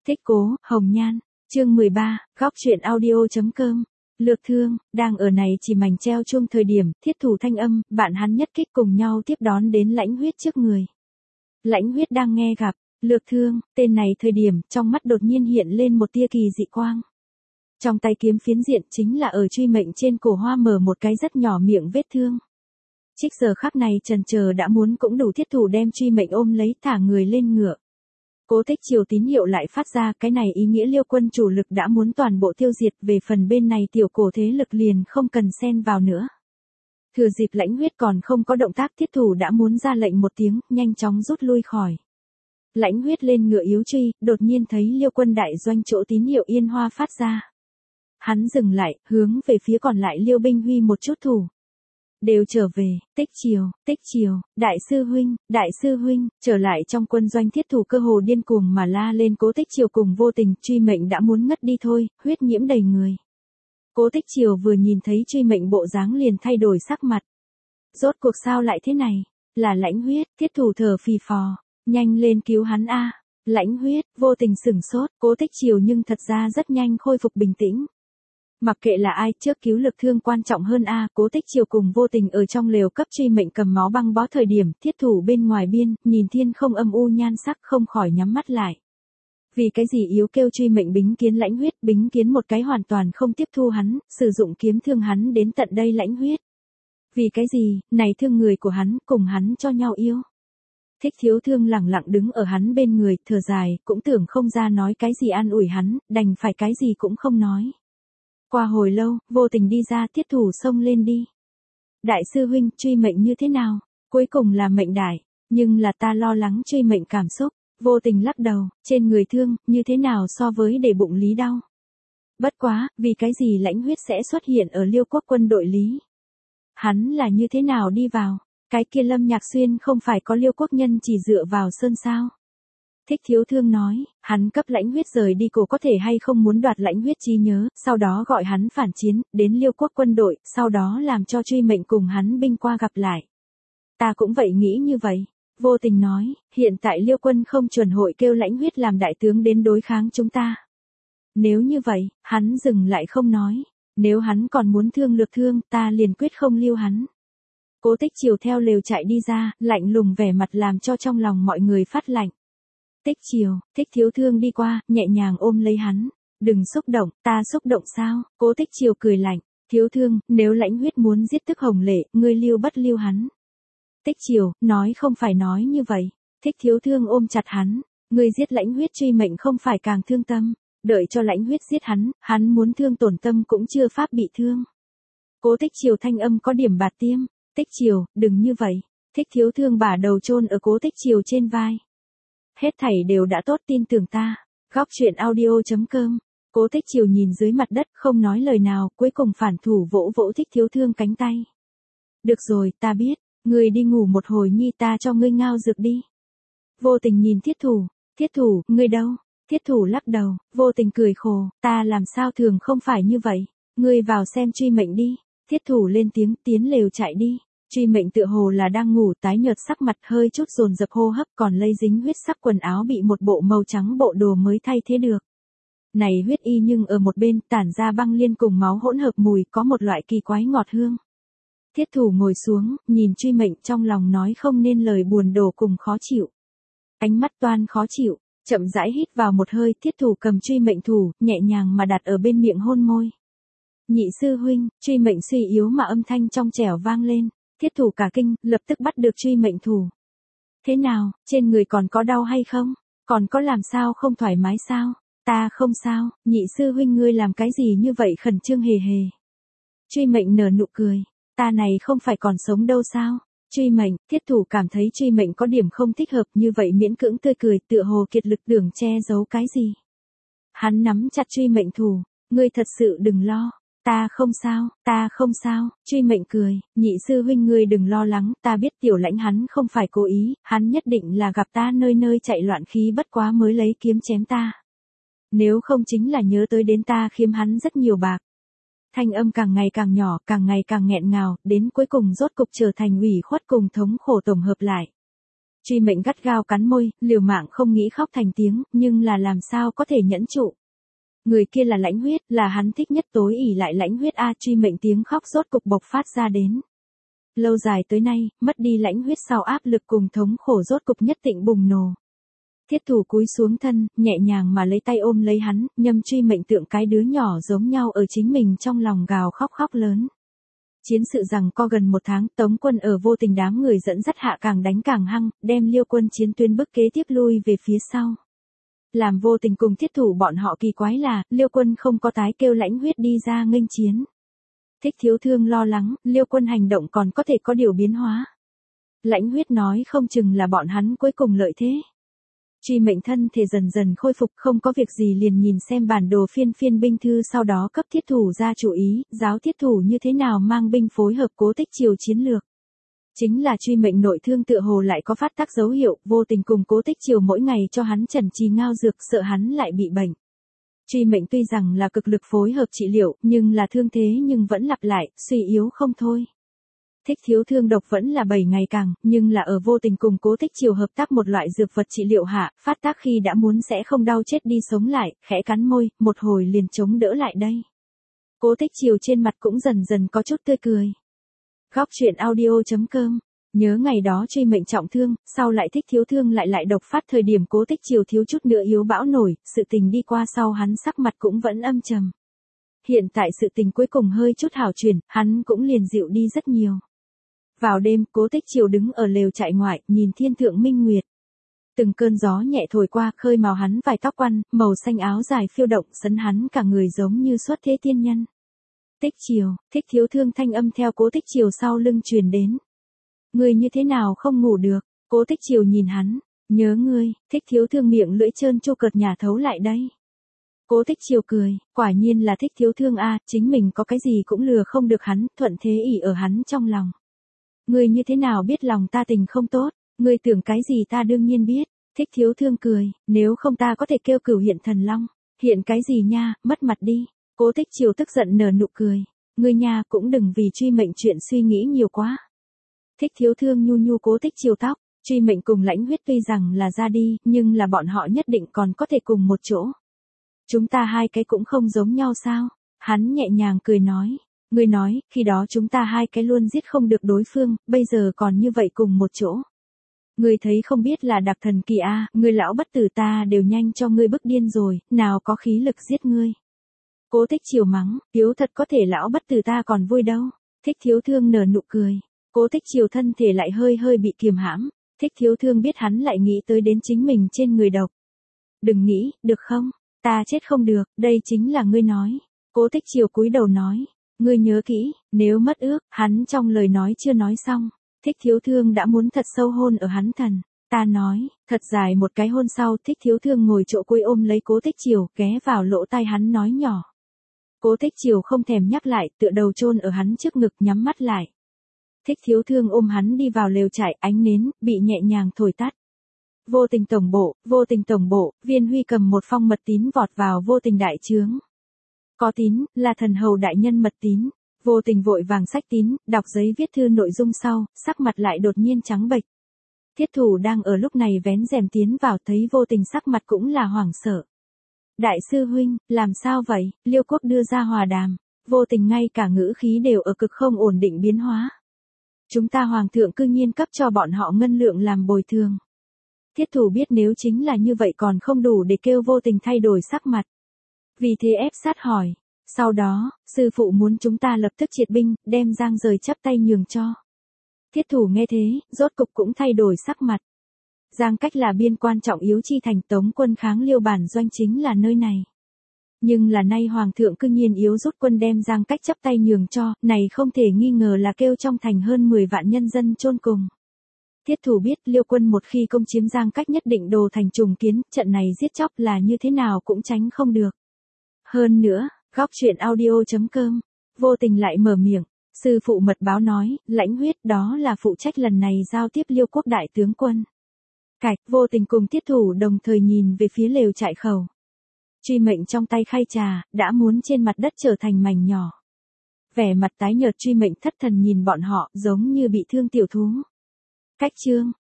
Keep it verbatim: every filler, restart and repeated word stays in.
Thích cố, Hồng Nhan, chương mười ba, góc truyện audio chấm com. Lược Thương, đang ở này chỉ mảnh treo chuông thời điểm, thiết thủ thanh âm, bạn hắn nhất kích cùng nhau tiếp đón đến Lãnh Huyết trước người. Lãnh Huyết đang nghe gặp, Lược Thương, tên này thời điểm, trong mắt đột nhiên hiện lên một tia kỳ dị quang. Trong tay kiếm phiến diện chính là ở truy mệnh trên cổ hoa mở một cái rất nhỏ miệng vết thương. Trích giờ khắc này trần chờ đã muốn cũng đủ thiết thủ đem truy mệnh ôm lấy thả người lên ngựa. Cố Tích Triều tín hiệu lại phát ra, cái này ý nghĩa Liêu quân chủ lực đã muốn toàn bộ tiêu diệt, về phần bên này tiểu cổ thế lực liền không cần xen vào nữa. Thừa dịp Lãnh Huyết còn không có động tác, thiết thủ đã muốn ra lệnh một tiếng, nhanh chóng rút lui khỏi. Lãnh Huyết lên ngựa yếu truy, đột nhiên thấy Liêu quân đại doanh chỗ tín hiệu yên hoa phát ra. Hắn dừng lại, hướng về phía còn lại Liêu binh huy một chút thủ. Đều trở về, Tích Triều, Tích Triều, đại sư huynh, đại sư huynh, trở lại trong quân doanh thiết thủ cơ hồ điên cuồng mà la lên. Cố Tích Triều cùng Vô Tình, truy mệnh đã muốn ngất đi thôi, huyết nhiễm đầy người. Cố Tích Triều vừa nhìn thấy truy mệnh bộ dáng liền thay đổi sắc mặt. Rốt cuộc sao lại thế này? Là Lãnh Huyết, thiết thủ thở phì phò, nhanh lên cứu hắn a. Lãnh Huyết, Vô Tình sửng sốt, Cố Tích Triều nhưng thật ra rất nhanh khôi phục bình tĩnh. Mặc kệ là ai, trước cứu Lược Thương quan trọng hơn a. À, Cố Tích Triều cùng Vô Tình ở trong lều cấp truy mệnh cầm máu băng bó thời điểm, thiết thủ bên ngoài biên, nhìn thiên không âm u nhan sắc không khỏi nhắm mắt lại. Vì cái gì yếu kêu truy mệnh bính kiến Lãnh Huyết, bính kiến một cái hoàn toàn không tiếp thu hắn, sử dụng kiếm thương hắn đến tận đây Lãnh Huyết. Vì cái gì, này thương người của hắn, cùng hắn cho nhau yêu. Thích Thiếu Thương lẳng lặng đứng ở hắn bên người, thở dài, cũng tưởng không ra nói cái gì an ủi hắn, đành phải cái gì cũng không nói. Qua hồi lâu, Vô Tình đi ra, thiết thủ xông lên đi. Đại sư huynh, truy mệnh như thế nào? Cuối cùng là mệnh đại, nhưng là ta lo lắng truy mệnh cảm xúc. Vô Tình lắc đầu, trên người thương, như thế nào so với để bụng lý đau. Bất quá, vì cái gì Lãnh Huyết sẽ xuất hiện ở Liêu quốc quân đội lý? Hắn là như thế nào đi vào? Cái kia Lâm Nhạc Xuyên không phải có Liêu quốc nhân chỉ dựa vào sơn sao? Thích Thiếu Thương nói, hắn cấp Lãnh Huyết rời đi cổ có thể hay không muốn đoạt Lãnh Huyết trí nhớ, sau đó gọi hắn phản chiến, đến Liêu quốc quân đội, sau đó làm cho truy mệnh cùng hắn binh qua gặp lại. Ta cũng vậy nghĩ như vậy. Vô Tình nói, hiện tại Liêu quân không chuẩn hội kêu Lãnh Huyết làm đại tướng đến đối kháng chúng ta. Nếu như vậy, hắn dừng lại không nói, nếu hắn còn muốn thương Lược Thương, ta liền quyết không lưu hắn. Cố Tích Triều theo lều chạy đi ra, lạnh lùng vẻ mặt làm cho trong lòng mọi người phát lạnh. Tích Triều, Thích Thiếu Thương đi qua, nhẹ nhàng ôm lấy hắn. Đừng xúc động, ta xúc động sao? Cố Tích Triều cười lạnh. Thiếu Thương, nếu Lãnh Huyết muốn giết Tức Hồng Lệ, ngươi lưu bất lưu hắn. Tích Triều, nói không phải nói như vậy. Thích Thiếu Thương ôm chặt hắn. Ngươi giết Lãnh Huyết truy mệnh không phải càng thương tâm. Đợi cho Lãnh Huyết giết hắn, hắn muốn thương tổn tâm cũng chưa pháp bị thương. Cố Tích Triều thanh âm có điểm bạt tiêm. Tích Triều, đừng như vậy. Thích Thiếu Thương bả đầu chôn ở Cố Tích Triều trên vai. Hết thảy đều đã tốt, tin tưởng ta. Góc truyện audio chấm com. Cố Tích Triều nhìn dưới mặt đất không nói lời nào, cuối cùng phản thủ vỗ vỗ Thích Thiếu Thương cánh tay. Được rồi, ta biết, ngươi đi ngủ một hồi nhi, ta cho ngươi ngao dược đi. Vô Tình nhìn thiết thủ, thiết thủ, ngươi đâu? Thiết thủ lắc đầu, Vô Tình cười khổ, ta làm sao thường không phải như vậy, ngươi vào xem truy mệnh đi. Thiết thủ lên tiếng, tiến lều chạy đi. Truy mệnh tựa hồ là đang ngủ, tái nhợt sắc mặt, hơi chút dồn dập hô hấp, còn lây dính huyết sắc quần áo bị một bộ màu trắng bộ đồ mới thay thế được. Này huyết y nhưng ở một bên tản ra băng liên cùng máu hỗn hợp mùi, có một loại kỳ quái ngọt hương. Thiết thủ ngồi xuống, nhìn truy mệnh, trong lòng nói không nên lời, buồn đổ cùng khó chịu. Ánh mắt toan khó chịu, chậm rãi hít vào một hơi, thiết thủ cầm truy mệnh thủ, nhẹ nhàng mà đặt ở bên miệng hôn môi. Nhị sư huynh, truy mệnh suy yếu mà âm thanh trong trẻo vang lên. Thiết thủ cả kinh, lập tức bắt được truy mệnh thủ. Thế nào, trên người còn có đau hay không? Còn có làm sao không thoải mái sao? Ta không sao, nhị sư huynh ngươi làm cái gì như vậy khẩn trương hề hề. Truy mệnh nở nụ cười, ta này không phải còn sống đâu sao? Truy mệnh, thiết thủ cảm thấy truy mệnh có điểm không thích hợp, như vậy miễn cưỡng tươi cười, tựa hồ kiệt lực tưởng che giấu cái gì. Hắn nắm chặt truy mệnh thủ, ngươi thật sự đừng lo. Ta không sao, ta không sao, truy mệnh cười, nhị sư huynh ngươi đừng lo lắng, ta biết tiểu Lãnh hắn không phải cố ý, hắn nhất định là gặp ta nơi nơi chạy loạn khí bất quá mới lấy kiếm chém ta. Nếu không chính là nhớ tới đến ta khiêm hắn rất nhiều bạc. Thanh âm càng ngày càng nhỏ, càng ngày càng nghẹn ngào, đến cuối cùng rốt cục trở thành ủy khuất cùng thống khổ tổng hợp lại. Truy Mệnh gắt gao cắn môi, liều mạng không nghĩ khóc thành tiếng, nhưng là làm sao có thể nhẫn trụ. Người kia là Lãnh Huyết, là hắn thích nhất tối ỷ lại Lãnh Huyết a. Truy Mệnh tiếng khóc rốt cục bộc phát ra đến. Lâu dài tới nay, mất đi Lãnh Huyết sau áp lực cùng thống khổ rốt cục nhất tịnh bùng nổ. Thiết Thủ cúi xuống thân, nhẹ nhàng mà lấy tay ôm lấy hắn, nhâm Truy Mệnh tượng cái đứa nhỏ giống nhau ở chính mình trong lòng gào khóc khóc lớn. Chiến sự rằng co gần một tháng, Tống quân ở Vô Tình đám người dẫn dắt hạ càng đánh càng hăng, đem Liêu quân chiến tuyến bức kế tiếp lui về phía sau. Làm Vô Tình cùng Thiết Thủ bọn họ kỳ quái là, Liêu quân không có tái kêu Lãnh Huyết đi ra nghênh chiến. Thích Thiếu Thương lo lắng, Liêu quân hành động còn có thể có điều biến hóa. Lãnh Huyết nói không chừng là bọn hắn cuối cùng lợi thế. Truy Mệnh thân thể dần dần khôi phục, không có việc gì liền nhìn xem bản đồ phiên phiên binh thư, sau đó cấp Thiết Thủ ra chủ ý, giáo Thiết Thủ như thế nào mang binh phối hợp Cố Tích Triều chiến lược. Chính là Truy Mệnh nội thương tựa hồ lại có phát tác dấu hiệu, Vô Tình cùng Cố Tích Triều mỗi ngày cho hắn trần trì ngao dược, sợ hắn lại bị bệnh. Truy Mệnh tuy rằng là cực lực phối hợp trị liệu, nhưng là thương thế nhưng vẫn lặp lại, suy yếu không thôi. Thích Thiếu Thương độc vẫn là bảy ngày càng, nhưng là ở Vô Tình cùng Cố Tích Triều hợp tác một loại dược vật trị liệu hạ, phát tác khi đã muốn sẽ không đau chết đi sống lại, khẽ cắn môi, một hồi liền chống đỡ lại đây. Cố Tích Triều trên mặt cũng dần dần có chút tươi cười. Góc truyện audio chấm com. Nhớ ngày đó Truy Mệnh trọng thương, sau lại Thích Thiếu Thương lại lại độc phát thời điểm Cố Tích Triều thiếu chút nữa yếu bão nổi, sự tình đi qua sau hắn sắc mặt cũng vẫn âm trầm. Hiện tại sự tình cuối cùng hơi chút hảo chuyển, hắn cũng liền dịu đi rất nhiều. Vào đêm, Cố Tích Triều đứng ở lều trại ngoại, nhìn thiên thượng minh nguyệt. Từng cơn gió nhẹ thổi qua, khơi màu hắn vài tóc quăn, màu xanh áo dài phiêu động, sấn hắn cả người giống như xuất thế tiên nhân. Tích Triều, Thích Thiếu Thương thanh âm theo Cố Tích Triều sau lưng truyền đến. Ngươi như thế nào không ngủ được? Cố Tích Triều nhìn hắn, nhớ ngươi. Thích Thiếu Thương miệng lưỡi trơn tru cợt nhà thấu lại đây. Cố Tích Triều cười, quả nhiên là Thích Thiếu Thương a, chính mình có cái gì cũng lừa không được hắn, thuận thế ỷ ở hắn trong lòng. Ngươi như thế nào biết lòng ta tình không tốt, ngươi tưởng cái gì ta đương nhiên biết. Thích Thiếu Thương cười, nếu không ta có thể kêu Cửu Hiện Thần Long. Hiện cái gì nha, mất mặt đi. Cố Tích Triều tức giận nở nụ cười, ngươi nha cũng đừng vì Truy Mệnh chuyện suy nghĩ nhiều quá. Thích Thiếu Thương nhu nhu Cố Tích Triều tóc, Truy Mệnh cùng Lãnh Huyết tuy rằng là ra đi, nhưng là bọn họ nhất định còn có thể cùng một chỗ. Chúng ta hai cái cũng không giống nhau sao? Hắn nhẹ nhàng cười nói. Ngươi nói, khi đó chúng ta hai cái luôn giết không được đối phương, bây giờ còn như vậy cùng một chỗ. Ngươi thấy không biết là đặc thần kỳ a, à, ngươi lão bất tử ta đều nhanh cho ngươi bức điên rồi, nào có khí lực giết ngươi. Cố Tích Triều mắng, thiếu thật có thể lão bất tử ta còn vui đâu. Thích Thiếu Thương nở nụ cười. Cố Tích Triều thân thể lại hơi hơi bị kiềm hãm. Thích Thiếu Thương biết hắn lại nghĩ tới đến chính mình trên người độc. Đừng nghĩ, được không? Ta chết không được, đây chính là ngươi nói. Cố Tích Triều cúi đầu nói. Ngươi nhớ kỹ, nếu mất ước, hắn trong lời nói chưa nói xong. Thích Thiếu Thương đã muốn thật sâu hôn ở hắn thần. Ta nói, thật dài một cái hôn sau, Thích Thiếu Thương ngồi chỗ cuối ôm lấy Cố Tích Triều, ghé vào lỗ tai hắn nói nhỏ. Cố Tích Triều không thèm nhắc lại, tựa đầu chôn ở hắn trước ngực nhắm mắt lại. Thích Thiếu Thương ôm hắn đi vào lều trại, ánh nến bị nhẹ nhàng thổi tắt. Vô Tình tổng bộ, Vô Tình tổng bộ, Viên Huy cầm một phong mật tín vọt vào Vô Tình đại trướng. Có tín, là thần hầu đại nhân mật tín. Vô Tình vội vàng xách tín, đọc giấy viết thư nội dung sau, sắc mặt lại đột nhiên trắng bệch. Thiết Thủ đang ở lúc này vén rèm tiến vào, thấy Vô Tình sắc mặt cũng là hoảng sợ. Đại sư huynh, làm sao vậy? Liêu Quốc đưa ra hòa đàm. Vô Tình ngay cả ngữ khí đều ở cực không ổn định biến hóa. Chúng ta hoàng thượng cư nhiên cấp cho bọn họ ngân lượng làm bồi thường. Thiết Thủ biết nếu chính là như vậy còn không đủ để kêu Vô Tình thay đổi sắc mặt. Vì thế ép sát hỏi. Sau đó, sư phụ muốn chúng ta lập tức triệt binh, đem Giang rời chắp tay nhường cho. Thiết Thủ nghe thế, rốt cục cũng thay đổi sắc mặt. Giang cách là biên quan trọng yếu chi thành, Tống quân kháng Liêu bản doanh chính là nơi này. Nhưng là nay hoàng thượng cư nhiên yếu rút quân đem Giang cách chắp tay nhường cho, này không thể nghi ngờ là kêu trong thành hơn mười vạn nhân dân chôn cùng. Thiết Thủ biết Liêu quân một khi công chiếm Giang cách nhất định đồ thành trùng kiến, trận này giết chóc là như thế nào cũng tránh không được. Hơn nữa, góc truyện audio chấm com, Vô Tình lại mở miệng, sư phụ mật báo nói, Lãnh Huyết đó là phụ trách lần này giao tiếp Liêu quốc đại tướng quân. Cạch, Vô Tình cùng Thiết Thủ đồng thời nhìn về phía lều trại khẩu. Truy Mệnh trong tay khay trà, đã muốn trên mặt đất trở thành mảnh nhỏ. Vẻ mặt tái nhợt Truy Mệnh thất thần nhìn bọn họ, giống như bị thương tiểu thú. Cách chương,